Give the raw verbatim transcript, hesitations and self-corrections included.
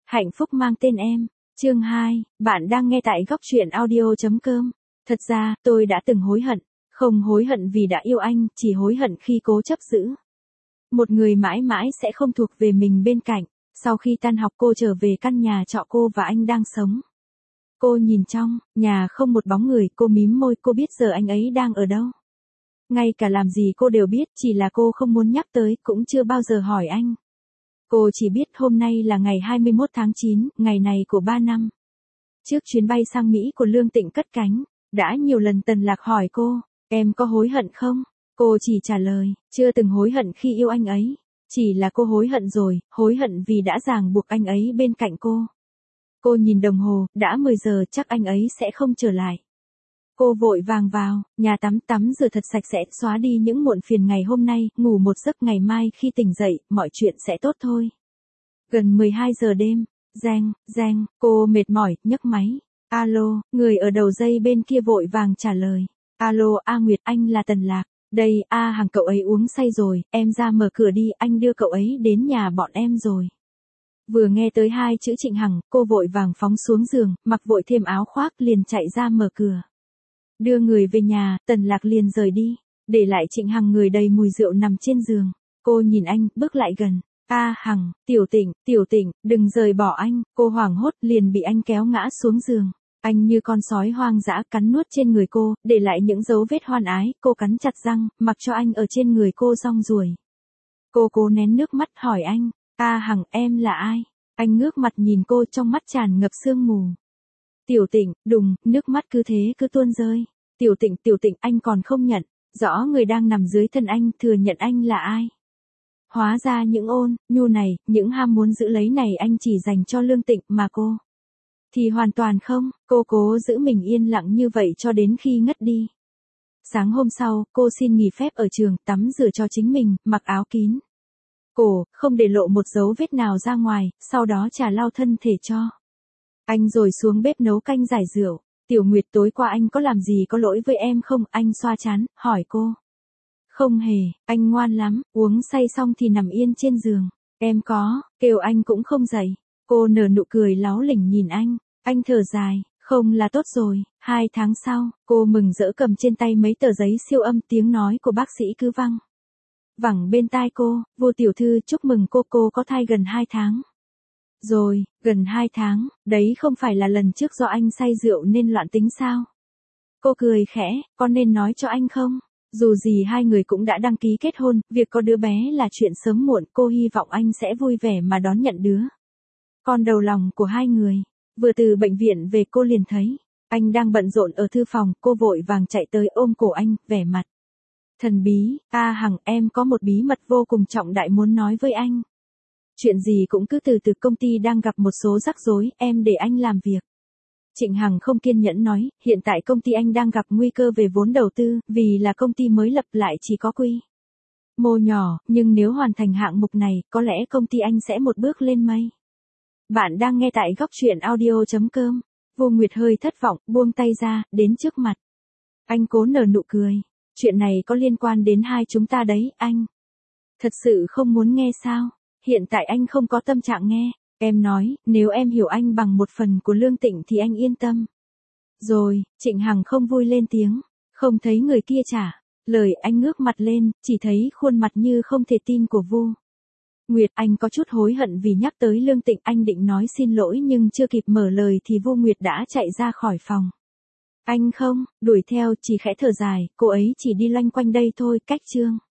Hạnh phúc mang tên em. Chương hai, bạn đang nghe tại góc truyện audio chấm com. Thật ra, tôi đã từng hối hận. Không hối hận vì đã yêu anh, chỉ hối hận khi cố chấp giữ một người mãi mãi sẽ không thuộc về mình bên cạnh. Sau khi tan học cô trở về căn nhà trọ cô và anh đang sống. Cô nhìn trong nhà không một bóng người, cô mím môi, cô biết giờ anh ấy đang ở đâu. Ngay cả làm gì cô đều biết, chỉ là cô không muốn nhắc tới, cũng chưa bao giờ hỏi anh. Cô chỉ biết hôm nay là ngày hai mươi mốt tháng chín, ngày này của ba năm. Trước chuyến bay sang Mỹ của Lương Tịnh cất cánh, đã nhiều lần Tần Lạc hỏi cô, em có hối hận không? Cô chỉ trả lời, chưa từng hối hận khi yêu anh ấy. Chỉ là cô hối hận rồi, hối hận vì đã ràng buộc anh ấy bên cạnh cô. Cô nhìn đồng hồ, đã mười giờ, chắc anh ấy sẽ không trở lại. Cô vội vàng vào nhà tắm, tắm rửa thật sạch sẽ, xóa đi những muộn phiền ngày hôm nay, ngủ một giấc, ngày mai khi tỉnh dậy, mọi chuyện sẽ tốt thôi. Gần mười hai giờ đêm, reng, reng, cô mệt mỏi, nhấc máy. Alo, người ở đầu dây bên kia vội vàng trả lời. Alo, A Nguyệt, anh là Tần Lạc. Đây, A Hằng, cậu ấy uống say rồi, em ra mở cửa đi, anh đưa cậu ấy đến nhà bọn em rồi. Vừa nghe tới hai chữ Trịnh Hằng, cô vội vàng phóng xuống giường, mặc vội thêm áo khoác, liền chạy ra mở cửa. Đưa người về nhà, Tần Lạc liền rời đi, để lại Trịnh Hằng người đầy mùi rượu nằm trên giường. Cô nhìn anh, bước lại gần. A Hằng, Tiểu Tịnh, Tiểu Tịnh, đừng rời bỏ anh. Cô hoảng hốt, liền bị anh kéo ngã xuống giường. Anh như con sói hoang dã cắn nuốt trên người cô, để lại những dấu vết hoan ái. Cô cắn chặt răng, mặc cho anh ở trên người cô rong ruổi. Cô cố nén nước mắt hỏi anh, A Hằng, em là ai? Anh ngước mặt nhìn cô, trong mắt tràn ngập sương mù. Tiểu Tịnh, đùng, nước mắt cứ thế cứ tuôn rơi. Tiểu Tịnh, Tiểu Tịnh, anh còn không nhận rõ người đang nằm dưới thân anh, thừa nhận anh là ai. Hóa ra những ôn nhu này, những ham muốn giữ lấy này anh chỉ dành cho Lương Tịnh, mà cô thì hoàn toàn không. Cô cố giữ mình yên lặng như vậy cho đến khi ngất đi. Sáng hôm sau, cô xin nghỉ phép ở trường, tắm rửa cho chính mình, mặc áo kín cổ, không để lộ một dấu vết nào ra ngoài, sau đó trà lau thân thể cho anh rồi xuống bếp nấu canh giải rượu. Tiểu Nguyệt, tối qua anh có làm gì có lỗi với em không? Anh xoa trán, hỏi cô. Không hề, anh ngoan lắm, uống say xong thì nằm yên trên giường. Em có, kêu anh cũng không dậy. Cô nở nụ cười láu lỉnh nhìn anh, anh thở dài, không là tốt rồi. Hai tháng sau, cô mừng rỡ cầm trên tay mấy tờ giấy siêu âm, tiếng nói của bác sĩ cứ vang vẳng bên tai cô, Vô tiểu thư chúc mừng cô, cô có thai gần hai tháng. Rồi, gần hai tháng, đấy không phải là lần trước do anh say rượu nên loạn tính sao? Cô cười khẽ, con nên nói cho anh không? Dù gì hai người cũng đã đăng ký kết hôn, việc có đứa bé là chuyện sớm muộn, cô hy vọng anh sẽ vui vẻ mà đón nhận đứa con đầu lòng của hai người. Vừa từ bệnh viện về cô liền thấy anh đang bận rộn ở thư phòng, cô vội vàng chạy tới ôm cổ anh, vẻ mặt thần bí. A Hằng, em có một bí mật vô cùng trọng đại muốn nói với anh. Chuyện gì cũng cứ từ từ, công ty đang gặp một số rắc rối, em để anh làm việc. Trịnh Hằng không kiên nhẫn nói, hiện tại công ty anh đang gặp nguy cơ về vốn đầu tư, vì là công ty mới lập lại chỉ có quy mô nhỏ, nhưng nếu hoàn thành hạng mục này, có lẽ công ty anh sẽ một bước lên mây. Bạn đang nghe tại góc truyện audio chấm com. Vô Nguyệt hơi thất vọng, buông tay ra, đến trước mặt anh cố nở nụ cười. Chuyện này có liên quan đến hai chúng ta đấy, anh thật sự không muốn nghe sao? Hiện tại anh không có tâm trạng nghe. Em nói, nếu em hiểu anh bằng một phần của Lương Tịnh thì anh yên tâm. Rồi, Trịnh Hằng không vui lên tiếng. Không thấy người kia trả lời, anh ngước mặt lên, chỉ thấy khuôn mặt như không thể tin của Vô Nguyệt. Anh có chút hối hận vì nhắc tới Lương Tịnh, anh định nói xin lỗi nhưng chưa kịp mở lời thì Vô Nguyệt đã chạy ra khỏi phòng. Anh không đuổi theo, chỉ khẽ thở dài, cô ấy chỉ đi loanh quanh đây thôi, cách chương